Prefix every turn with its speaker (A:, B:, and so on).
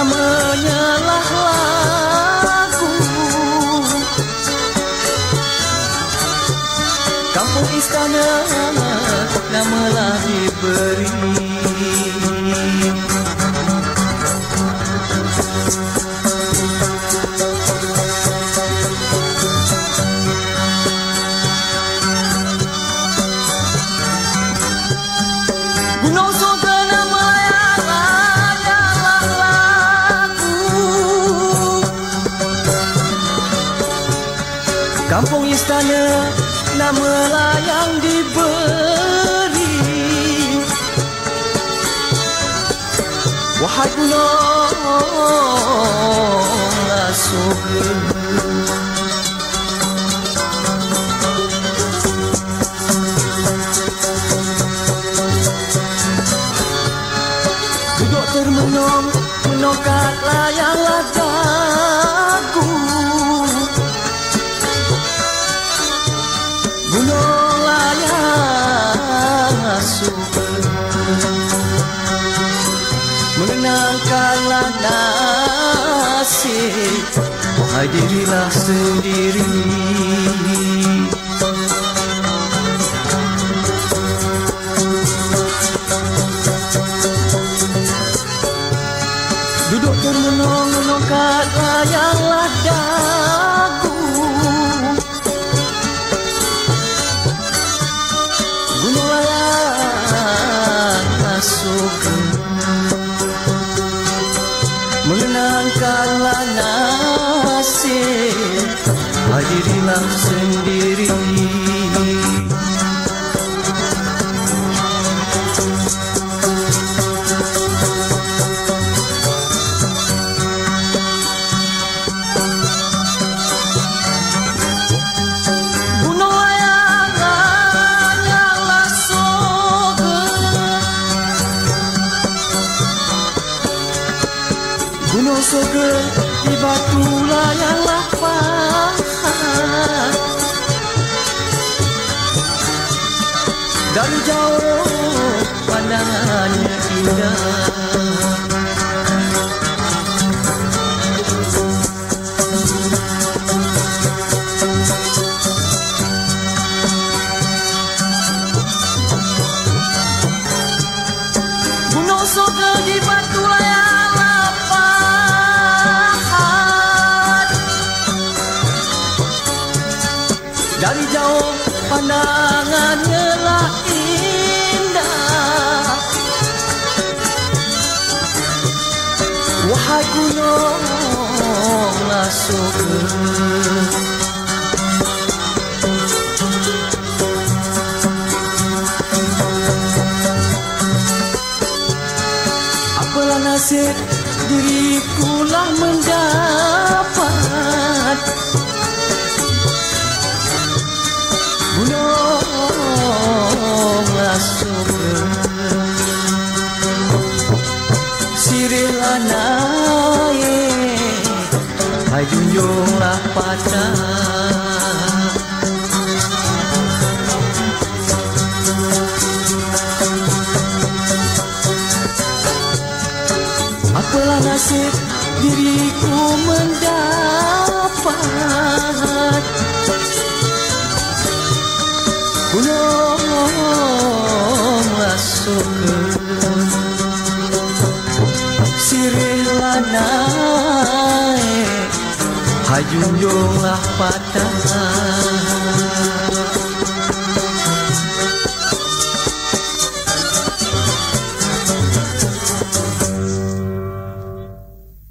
A: menyalah lagu. Kampung istana namalah diberi. Gunung surga nama adalah lagu. Kampung istana namalah yang diberi. Wahai gununglah surga. Duduk termenung menongkat layang dagu. Gunung layang surga mengenangkanlah nasib. Wahai dirilah sendiri. Duduk termenung menongkat layanglah dagu. Gunung layang surga mengenangkanlah nasib. Hadirilah sendiri. Gunung surga di batu layanglah pahat. Dari jauh pandangannya indah. Gunung surga di batu layanglah pahat. Dari jauh pandangannya lah indah. Wahai gununglah surga. Apalah nasib dirikulah mendapat. Gununglah surga. Sirihlah naik, hai junjunglah patah. Apalah nasib diriku mendapat. Gununglah surga. Sirihlah naik, hai junjunglah patah.